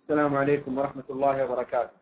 السلام عليكم ورحمة الله وبركاته.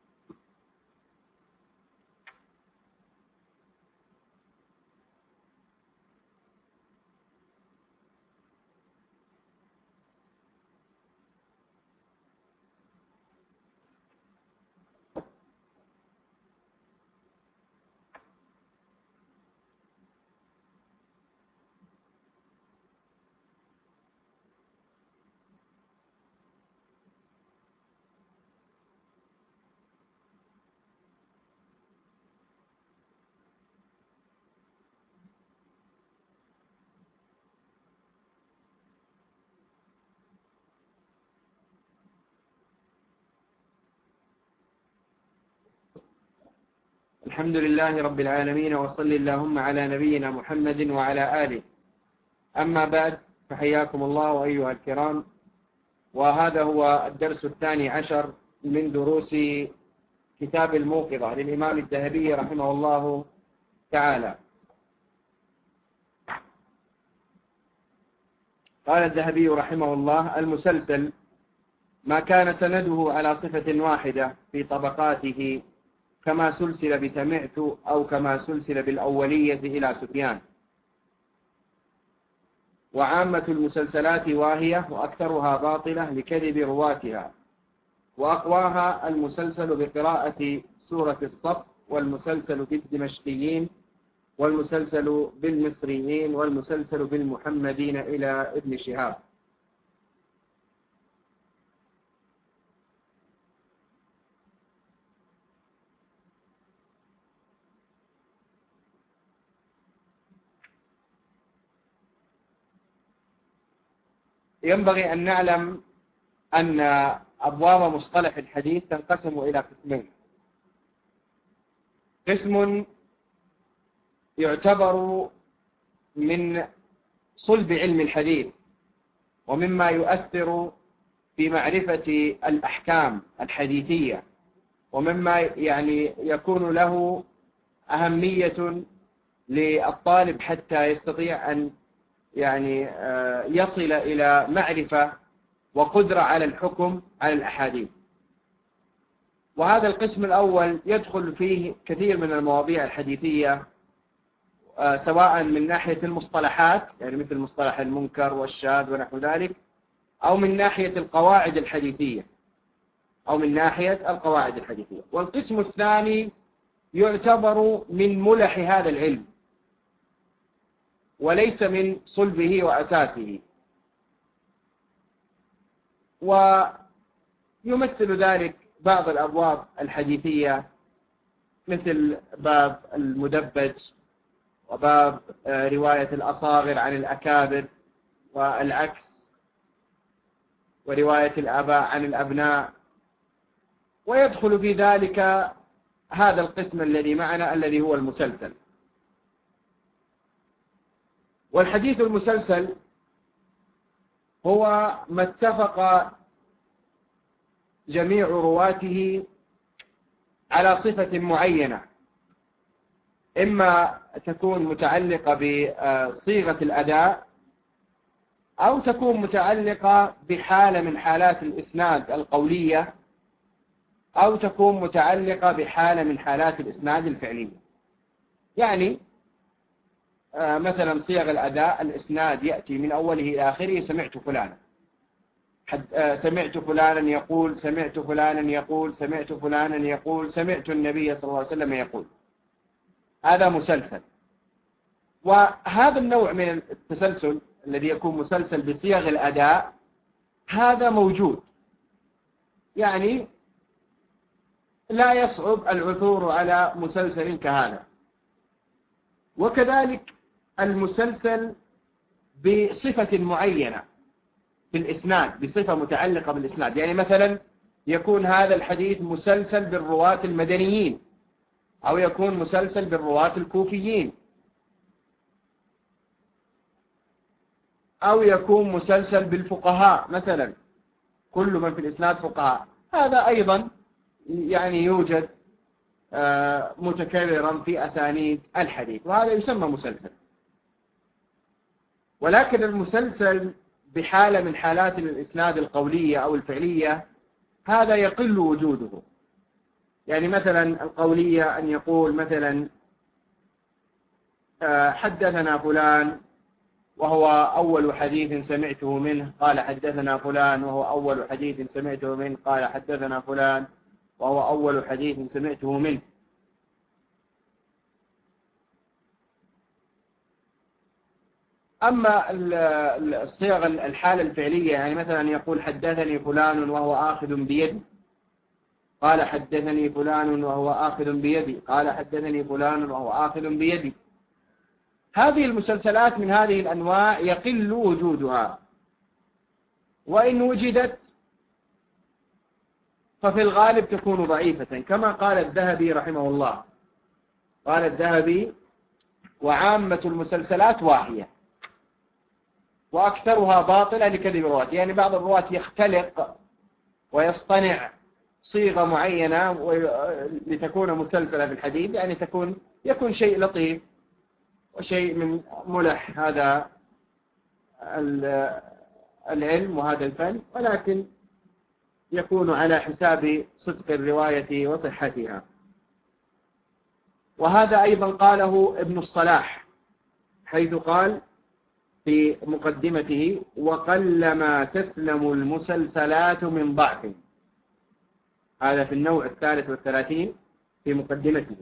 الحمد لله رب العالمين، وصل اللهم على نبينا محمد وعلى آله. أما بعد، فحياكم الله أيها الكرام، وهذا هو الدرس 12 من دروس كتاب الموقظة للإمام الذهبي رحمه الله تعالى. قال الذهبي رحمه الله: المسلسل ما كان سنده على صفة واحدة في طبقاته، كما سلسل بسمعت أو كما سلسل بالأولية إلى سفيان. وعامة المسلسلات واهية، وأكثرها باطلة لكذب رواتها، وأقواها المسلسل بقراءة سورة الصف، والمسلسل بالدمشقيين، والمسلسل بالمصريين، والمسلسل بالمحمدين إلى ابن شهاب. ينبغي أن نعلم أن أبواب مصطلح الحديث تنقسم إلى قسمين: قسم يعتبر من صلب علم الحديث، ومما يؤثر في معرفة الأحكام الحديثية، ومما يكون له أهمية للطالب حتى يستطيع أن يصل إلى معرفة وقدرة على الحكم على الأحاديث. وهذا القسم الأول يدخل فيه كثير من المواضيع الحديثية، سواء من ناحية المصطلحات، مثل مصطلح المنكر والشاذ ونحو ذلك، أو من ناحية القواعد الحديثية، والقسم الثاني يعتبر من ملح هذا العلم وليس من صلبه وأساسه، ويمثل ذلك بعض الأبواب الحديثية مثل باب المدبج، وباب رواية الأصاغر عن الأكابر والعكس، ورواية الآباء عن الأبناء. ويدخل في ذلك هذا القسم الذي معنا الذي هو المسلسل. والحديث المسلسل هو ما اتفق جميع رواته على صفة معينة، إما تكون متعلقة بصيغة الأداء، أو تكون متعلقة بحالة من حالات الإسناد القولية، أو تكون متعلقة بحالة من حالات الإسناد الفعلية. مثلا صيغ الأداء، الإسناد يأتي من أوله إلى آخره: سمعت فلانا، سمعت فلانا يقول، سمعت فلانا يقول، سمعت فلانا يقول، سمعت النبي صلى الله عليه وسلم يقول. هذا مسلسل. وهذا النوع من التسلسل الذي يكون مسلسل بصيغ الأداء هذا موجود، لا يصعب العثور على مسلسل كهذا. وكذلك المسلسل بصفة معينة في الإسناد، بصفة متعلقة بالإسناد. مثلا يكون هذا الحديث مسلسل بالرواة المدنيين، أو يكون مسلسل بالرواة الكوفيين، أو يكون مسلسل بالفقهاء، مثلا كل من في الإسناد فقهاء. هذا أيضا يوجد متكررا في أسانيد الحديث، وهذا يسمى مسلسل. ولكن المسلسل بحالة من حالات الإسناد القولية أو الفعلية هذا يقل وجوده. يعني مثلا القولية أن يقول مثلا حدثنا فلان وهو أول حديث سمعته منه قال حدثنا فلان، وهو أول حديث سمعته منه قال حدثنا فلان، وهو أول حديث سمعته منه. أما الصيغ الحالة الفعلية، يعني مثلا يقول حدثني فلان وهو آخذ بيدي، قال حدثني فلان وهو آخذ بيدي، قال حدثني فلان وهو آخذ بيدي. هذه المسلسلات من هذه الأنواع يقل وجودها، وإن وجدت ففي الغالب تكون ضعيفة، كما قال الذهبي رحمه الله. قال الذهبي: وعامة المسلسلات واهية وأكثرها باطلة لكذب الرواة. يعني بعض الرواة يختلق ويصطنع صيغة معينة لتكون مسلسلة في الحديث، يعني يكون شيء لطيف وشيء من ملح هذا العلم وهذا الفن، ولكن يكون على حساب صدق الرواية وصحتها. وهذا أيضا قاله ابن الصلاح، حيث قال في مقدمته: وقلما تسلم المسلسلات من ضعف. هذا في النوع 33 في مقدمته.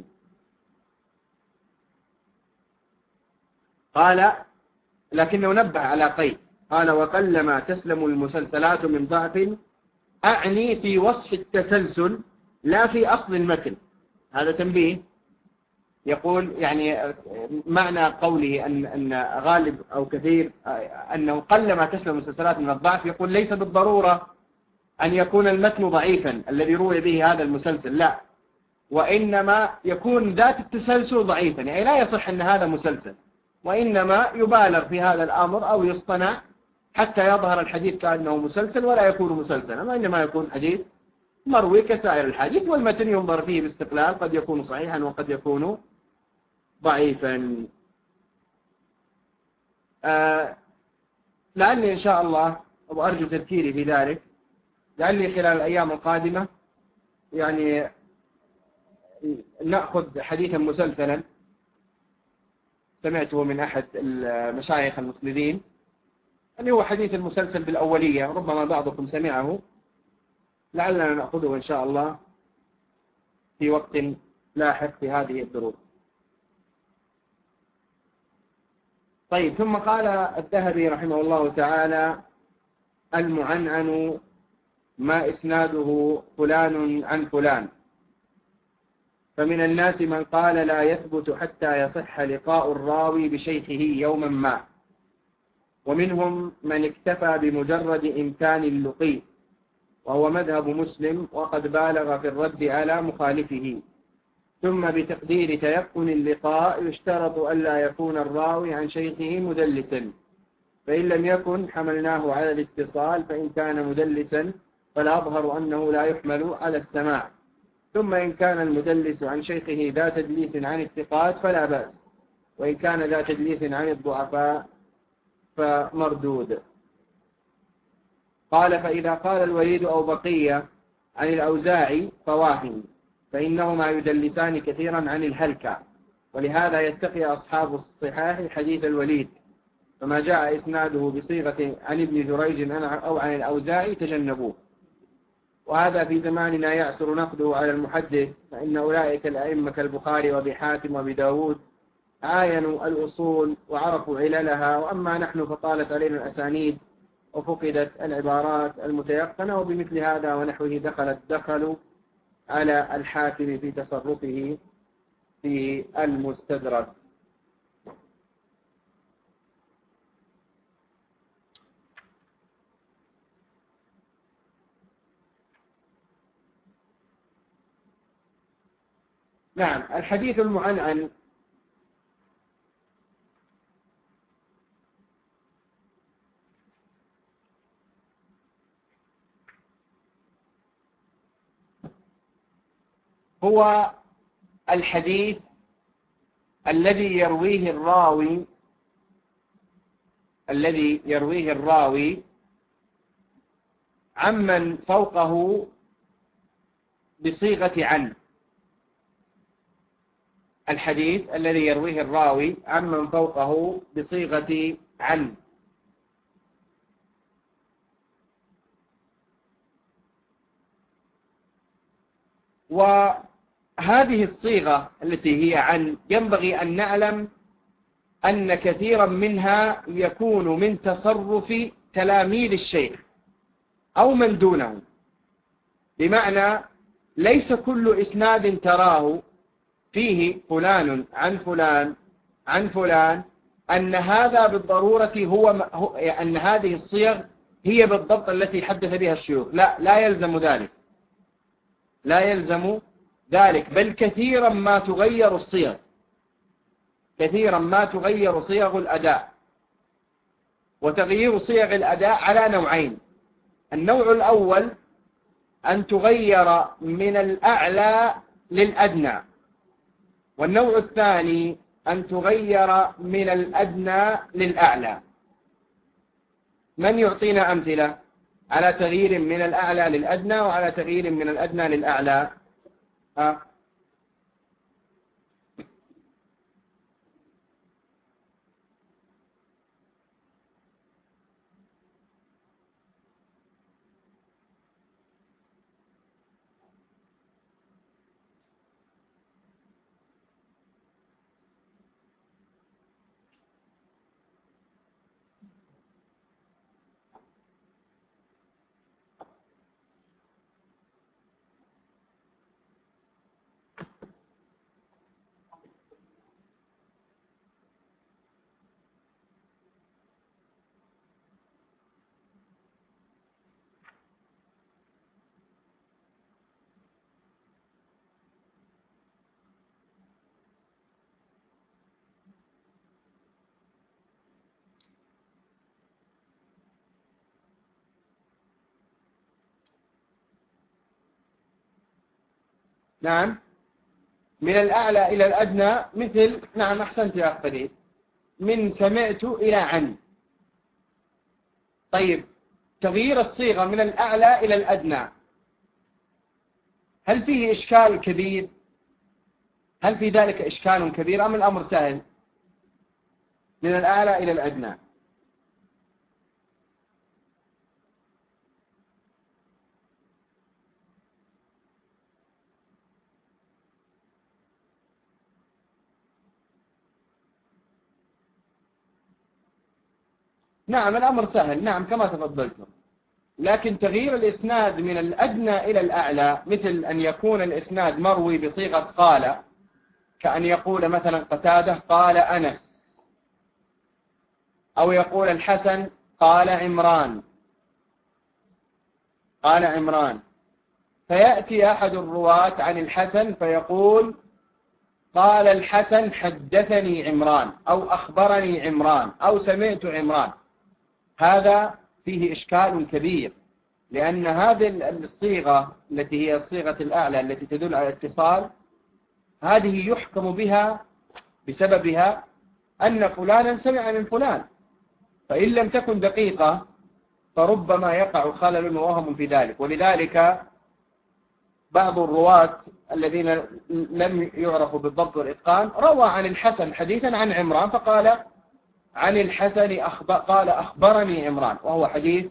قال لكنه نبه على قيد، قال: وقلما تسلم المسلسلات من ضعف، أعني في وصف التسلسل لا في أصل المتن. هذا تنبيه. يقول يعني معنى قوله أن غالب أو كثير أنه قلما تسلم المسلسلات من الضعف، يقول ليس بالضرورة أن يكون المتن ضعيفا الذي روي به هذا المسلسل، لا، وإنما يكون ذات التسلسل ضعيفا، يعني لا يصح أن هذا مسلسل، وإنما يبالغ في هذا الأمر أو يصطنع حتى يظهر الحديث كأنه مسلسل ولا يكون مسلسلا، وإنما يكون حديث مروي كسائر الحديث، والمتن ينظر فيه باستقلال، قد يكون صحيحا وقد يكون ضعيفا. لعلي إن شاء الله، وأرجو تذكيري في ذلك، لعلي خلال الأيام القادمة يعني نأخذ حديثا مسلسلا سمعته من أحد المشايخ المسندين، اللي هو حديث المسلسل بالأولية، ربما بعضكم سمعه، لعلنا نأخذه إن شاء الله في وقت لاحق في هذه الدروس. طيب، ثم قال الذهبي رحمه الله تعالى: المعنعن ما إسناده فلان عن فلان، فمن الناس من قال لا يثبت حتى يصح لقاء الراوي بشيخه يوما ما، ومنهم من اكتفى بمجرد إمكان اللقي، وهو مذهب مسلم، وقد بالغ في الرد على مخالفه. ثم بتقدير تيقن اللقاء يشترط ألا يكون الراوي عن شيخه مدلسا، فإن لم يكن حملناه على الاتصال، فإن كان مدلسا فالأظهر أنه لا يحمل على السماع. ثم إن كان المدلس عن شيخه ذا تدليس عن الثقات فلا بأس، وإن كان ذا تدليس عن الضعفاء فمردود. قال: فإذا قال الوليد أو بقية عن الأوزاعي فواهم، فإنهما يدلسان كثيرا عن الهلكة، ولهذا يتقي أصحاب الصحاح حديث الوليد، فما جاء إسناده بصيغة عن ابن جريج أو عن الأوزاعي تجنبوه. وهذا في زماننا يعسر نقده على المحدث، فإن أولئك الأئمة كالبخاري وأبي حاتم وأبي داود عاينوا الأصول وعرفوا عللها، وأما نحن فطالت علينا الأسانيد وفقدت العبارات المتيقنة، وبمثل هذا ونحوه دخلوا على الحاكم في تصرفه في المستدرك. نعم، الحديث المعنعن هو الحديث الذي يرويه الراوي عمن فوقه بصيغة عن، الحديث الذي يرويه الراوي عمن فوقه بصيغة عن. وهذه الصيغة التي هي عن ينبغي أن نعلم أن كثيرا منها يكون من تصرف تلاميذ الشيخ أو من دونه، بمعنى ليس كل إسناد تراه فيه فلان عن فلان عن فلان أن هذا بالضرورة أن هذه الصيغ هي بالضبط التي حدث بها الشيوخ. لا يلزم ذلك، لا يلزم ذلك، بل كثيرا ما تغير الصيغ، كثيرا ما تغير صيغ الأداء. وتغيير صيغ الأداء على نوعين: النوع الأول أن تغير من الأعلى للأدنى، والنوع الثاني أن تغير من الأدنى للأعلى. من يعطينا أمثلة على تغيير من الأعلى للأدنى وعلى تغيير من الأدنى للأعلى؟ نعم، من الأعلى إلى الأدنى، مثل نعم أحسنت يا أخ فريد، من سمعت إلى عن. طيب، تغيير الصيغة من الأعلى إلى الأدنى هل فيه إشكال كبير؟ هل في ذلك إشكال كبير أم الأمر سهل؟ من الأعلى إلى الأدنى. نعم الأمر سهل، نعم كما تفضلتم. لكن تغيير الإسناد من الأدنى إلى الأعلى، مثل أن يكون الإسناد مروي بصيغة قال، كأن يقول مثلا قتادة قال أنس، أو يقول الحسن قال عمران، قال عمران، فيأتي أحد الرواة عن الحسن فيقول قال الحسن حدثني عمران، أو أخبرني عمران، أو سمعت عمران. هذا فيه إشكال كبير، لأن هذه الصيغة التي هي الصيغة الأعلى التي تدل على الاتصال، هذه يحكم بها بسببها أن فلانا سمع من فلان، فإن لم تكن دقيقة فربما يقع خلل ووهم في ذلك. ولذلك بعض الرواة الذين لم يعرفوا بالضبط والإتقان روى عن الحسن حديثا عن عمران فقال عن الحسن قال أخبرني عمران، وهو حديث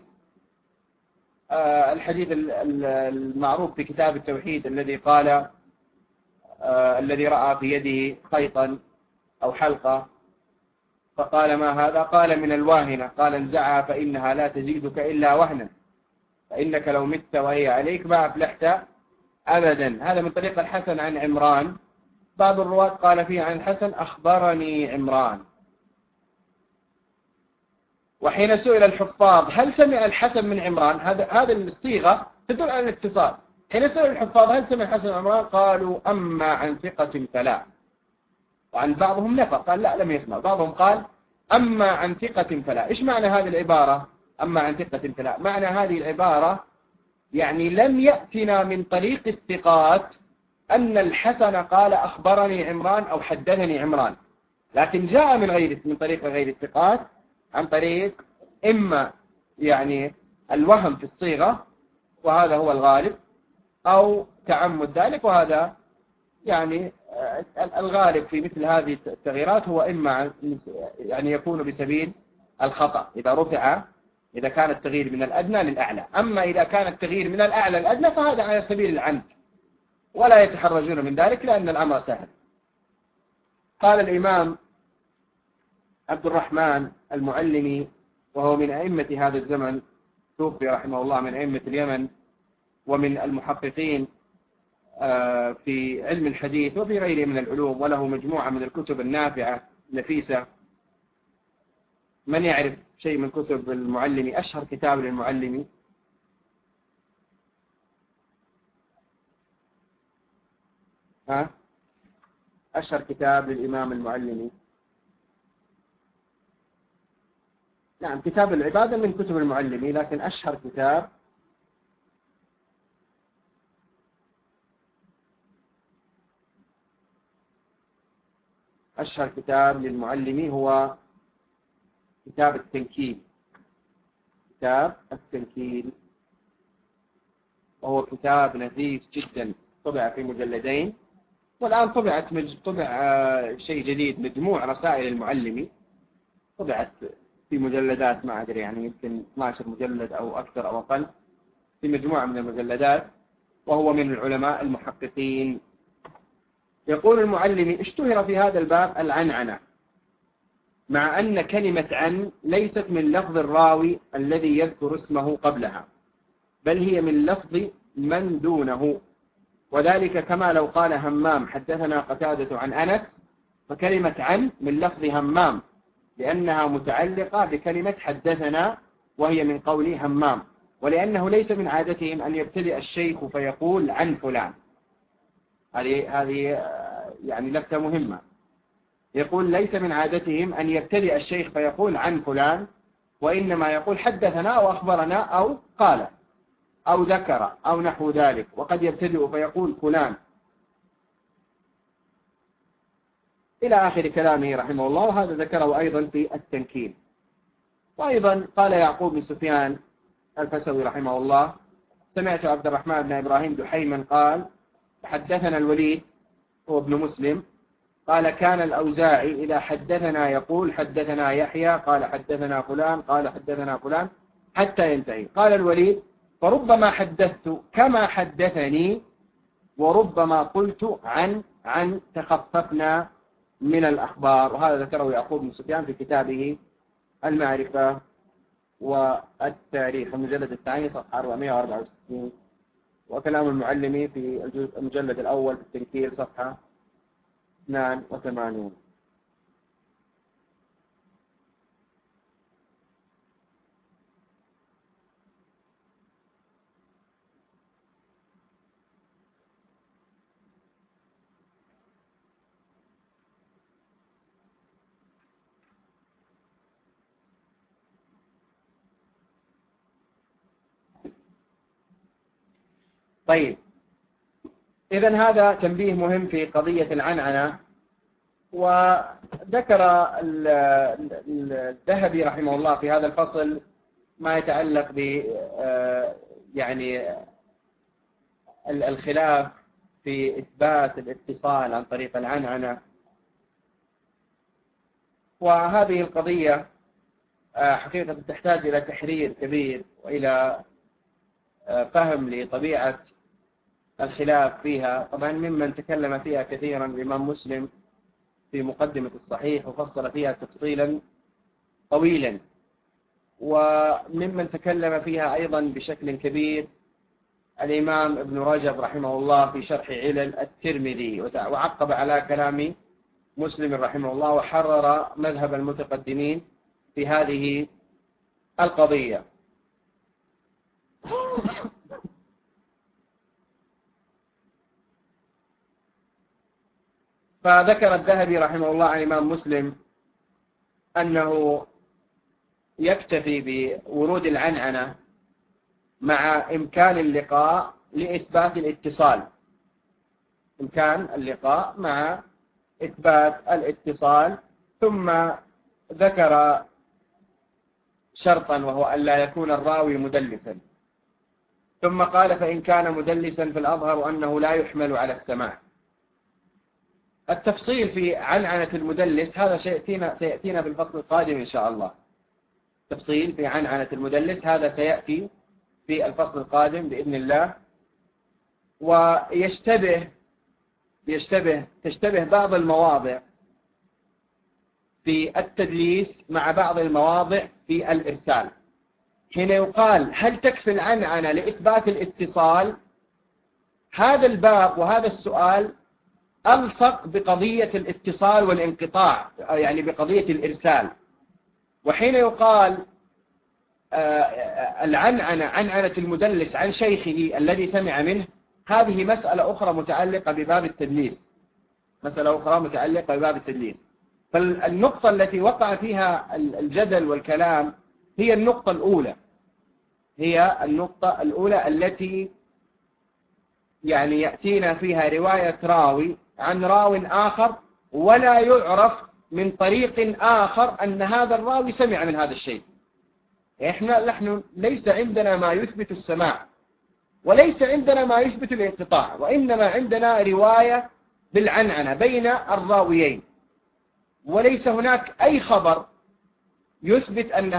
الحديث المعروف في كتاب التوحيد الذي قال الذي رأى في يده خيطا أو حلقة فقال ما هذا؟ قال من الواهنة، قال انزعها فإنها لا تزيدك إلا وهنا، فإنك لو مت وهي عليك ما أفلحت أبدا. هذا من طريق الحسن عن عمران. بعض الرواة قال فيه عن الحسن أخبرني عمران. وحين سئل الحفاظ هل سمع الحسن من عمران، هذا الصيغة تدل على الاتصال. حين سئل الحفاظ هل سمع الحسن من عمران قالوا أما عن ثقة فلا، وعن بعضهم نفى قال لا لم يسمع، بعضهم قال أما عن ثقة فلا. إيش معنى هذه العبارة أما عن ثقة فلا؟ معنى هذه العبارة يعني لم يأتنا من طريق الثقات أن الحسن قال أخبرني عمران أو حدثني عمران، لكن جاء من طريق غير الثقات عن طريق إما يعني الوهم في الصيغة، وهذا هو الغالب، أو تعمد ذلك. وهذا يعني الغالب في مثل هذه التغييرات هو إما يعني يكون بسبيل الخطأ إذا كان التغيير من الأدنى للأعلى. أما إذا كان التغيير من الأعلى للأدنى فهذا على سبيل العمد، ولا يتحرجون من ذلك لأن الأمر سهل. قال الإمام عبد الرحمن المعلمي، وهو من أئمة هذا الزمن، توفي رحمه الله، من أئمة اليمن ومن المحققين في علم الحديث وفي غيره من العلوم، وله مجموعة من الكتب النافعة النفيسة. من يعرف شيء من كتب المعلمي؟ أشهر كتاب للمعلمي أشهر كتاب للإمام المعلمي؟ نعم، كتاب العبادة من كتب المعلمي، لكن أشهر كتاب للمعلمي هو كتاب التنكيل. وهو كتاب نفيس جدا، طبع في مجلدين، والآن طبع شيء جديد، مجموع رسائل المعلمي، طبعت في مجلدات، ما أدري يعني يمكن 12 مجلد أو أكثر أو أقل، في مجموعة من المجلدات، وهو من العلماء المحققين. يقول المعلمي: اشتهر في هذا الباب العنعنة، مع أن كلمة عن ليست من لفظ الراوي الذي يذكر اسمه قبلها، بل هي من لفظ من دونه، وذلك كما لو قال همام: حدثنا قتادة عن أنس، فكلمة عن من لفظ همام لأنها متعلقة بكلمة حدثنا، وهي من قول همام. ولأنه ليس من عادتهم أن يبتدئ الشيخ فيقول عن فلان. هذه يعني لفتة مهمة. يقول: ليس من عادتهم أن يبتدئ الشيخ فيقول عن فلان، وإنما يقول حدثنا أو أخبرنا أو قال أو ذكر أو نحو ذلك، وقد يبتدئ فيقول فلان، إلى آخر كلامه رحمه الله. وهذا ذكره أيضا في التنكيل. وأيضا قال يعقوب بن سفيان الفسوي رحمه الله: سمعت عبد الرحمن بن إبراهيم دحيما قال: حدثنا الوليد هو ابن مسلم، قال: كان الأوزاعي إذا حدثنا يقول حدثنا يحيى قال حدثنا فلان قال حدثنا فلان حتى ينتهي. قال الوليد: فربما حدثت كما حدثني، وربما قلت عن تخففنا من الأخبار. وهذا ذكره يعقوب بن سفيان في كتابه المعرفة والتاريخ، المجلد الثاني صفحة 464. وكلام المعلمي في المجلد الأول في التنكيل صفحة 82. طيب، إذن هذا تنبيه مهم في قضية العنعنة. وذكر الذهبي رحمه الله في هذا الفصل ما يتعلق ب يعني الخلاف في إثبات الاتصال عن طريق العنعنة. وهذه القضية حقيقة تحتاج إلى تحرير كبير وإلى فهم لطبيعة الخلاف فيها. طبعا ممن تكلم فيها كثيرا الإمام مسلم في مقدمة الصحيح وفصل فيها تفصيلا طويلا، وممن تكلم فيها أيضا بشكل كبير الإمام ابن رجب رحمه الله في شرح علل الترمذي، وعقب على كلام مسلم رحمه الله، وحرر مذهب المتقدمين في هذه القضية. فذكر الذهبي رحمه الله عن الإمام مسلم أنه يكتفي بورود العنعنة مع إمكان اللقاء لإثبات الاتصال، إمكان اللقاء مع إثبات الاتصال. ثم ذكر شرطا، وهو أن لا يكون الراوي مدلسا. ثم قال فإن كان مدلسا فالأظهر أنه لا يحمل على السماع. التفصيل في عنعنة المدلس هذا سيأتينا في الفصل القادم إن شاء الله. تفصيل في عنعنة المدلس هذا سيأتي في الفصل القادم بإذن الله. تشتبه بعض المواضع في التدليس مع بعض المواضع في الإرسال. هنا يقال هل تكفي العنعنة لإثبات الاتصال؟ هذا الباب وهذا السؤال ألصق بقضية الاتصال والانقطاع، يعني بقضية الإرسال. وحين يقال العنعنة عنعنة المدلس عن شيخه الذي سمع منه، هذه مسألة أخرى متعلقة بباب التدليس، فالنقطة التي وقع فيها الجدل والكلام هي النقطة الأولى التي يعني يأتينا فيها رواية راوي عن راو آخر ولا يعرف من طريق آخر أن هذا الراوي سمع من هذا الشيء. نحن ليس عندنا ما يثبت السماع وليس عندنا ما يثبت الانقطاع، وإنما عندنا رواية بالعنعنة بين الراويين، وليس هناك أي خبر يثبت أن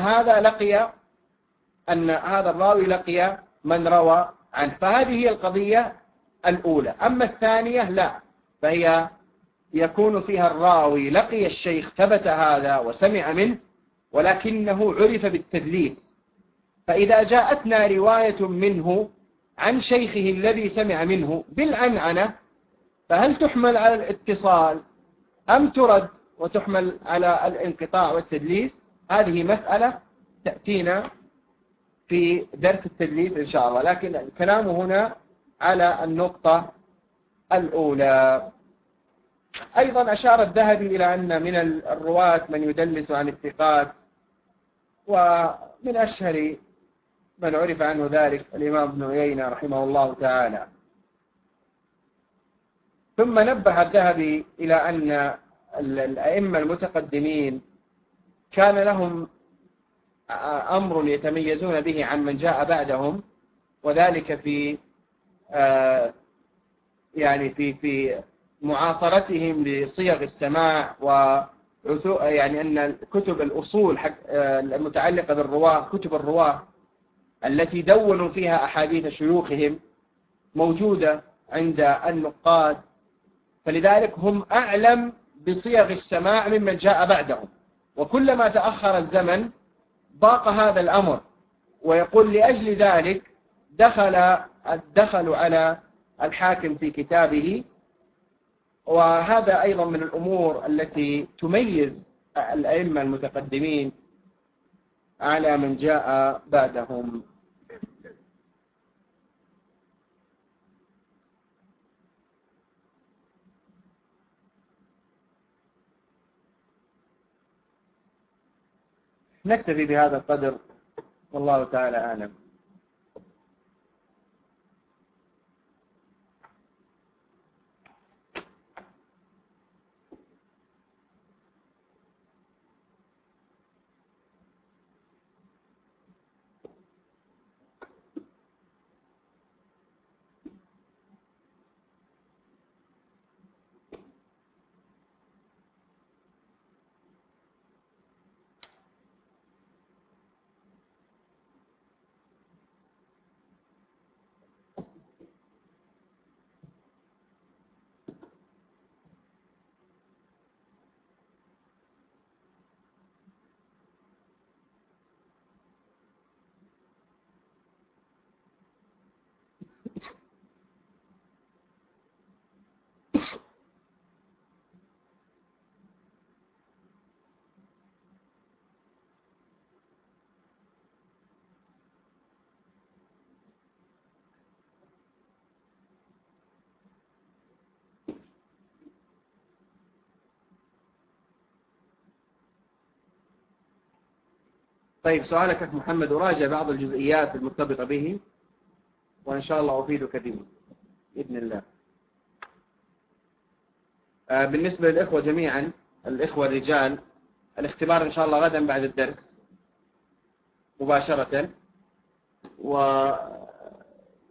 هذا الراوي لقي من روى عنه. فهذه هي القضية الأولى. أما الثانية لا، فهي يكون فيها الراوي لقي الشيخ ثبت هذا وسمع منه، ولكنه عرف بالتدليس. فإذا جاءتنا رواية منه عن شيخه الذي سمع منه بالعنعنة، فهل تحمل على الاتصال أم ترد وتحمل على الانقطاع والتدليس؟ هذه مسألة تأتينا في درس التدليس إن شاء الله، لكن الكلام هنا على النقطة الأولى. أيضا أشار الذهبي إلى أن من الرواة من يدلس عن الثقات، ومن أشهر من عرف عنه ذلك الإمام ابن عيينة رحمه الله تعالى. ثم نبه الذهبي إلى أن الأئمة المتقدمين كان لهم أمر يتميزون به عن من جاء بعدهم، وذلك في في معاصرتهم لصيغ السماع، يعني أن كتب الأصول المتعلقة بالرواه، كتب الرواه التي دونوا فيها أحاديث شيوخهم موجودة عند النقاد، فلذلك هم أعلم بصيغ السماع ممن جاء بعدهم. وكلما تأخر الزمن ضاق هذا الأمر، ويقول لأجل ذلك دخلوا على الحاكم في كتابه. وهذا أيضا من الأمور التي تميز الأئمة المتقدمين على من جاء بعدهم. نكتفي بهذا القدر، والله تعالى أعلم. طيب، سؤالك أخ محمد، أراجع بعض الجزئيات المرتبطة به وإن شاء الله أفيدك به بإذن الله. بالنسبة للإخوة جميعا، الإخوة الرجال، الاختبار إن شاء الله غدا بعد الدرس مباشرة،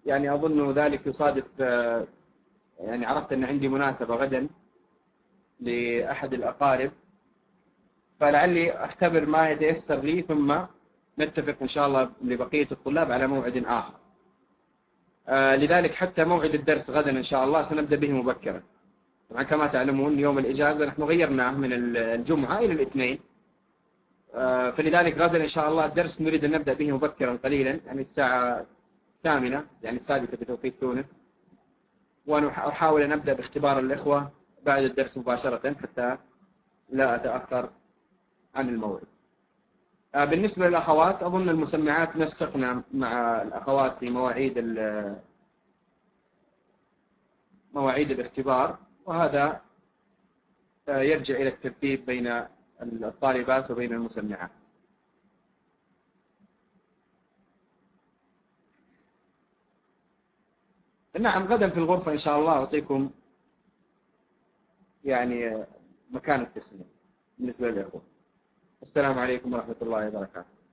يعني أظن ذلك يصادف يعني عرفت أن عندي مناسبة غدا لأحد الأقارب، فلعلي أختبر ما يتيسر لي ثم نتفق إن شاء الله لبقية الطلاب على موعد آخر. لذلك حتى موعد الدرس غدا إن شاء الله سنبدأ به مبكرا. طبعا كما تعلمون يوم الإجازة نحن غيرناه من الجمعة إلى الاثنين، فلذلك غدا إن شاء الله الدرس نريد أن نبدأ به مبكرا قليلا، يعني الساعة 8 يعني 7 بتوقيت تونس، وأحاول أن أبدأ باختبار الإخوة بعد الدرس مباشرة حتى لا أتأخر عن الموعد. بالنسبة للأخوات أظن المسمعات نسقنا مع الأخوات في مواعيد الاختبار، وهذا يرجع إلى الترتيب بين الطالبات وبين المسمعات. نعم غدا في الغرفة إن شاء الله أعطيكم يعني مكان التسليم بالنسبة للإخوة. السلام عليكم ورحمة الله وبركاته.